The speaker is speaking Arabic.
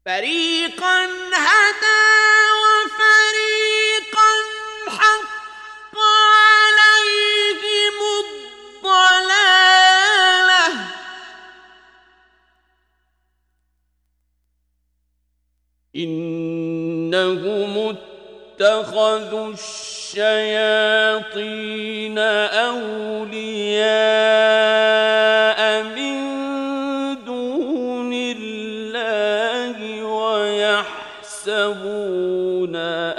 فريقا هدى وفريقا حق عليهم الضلالة إنهم اتخذوا الشياطين أولياء من دون الله ويحسبون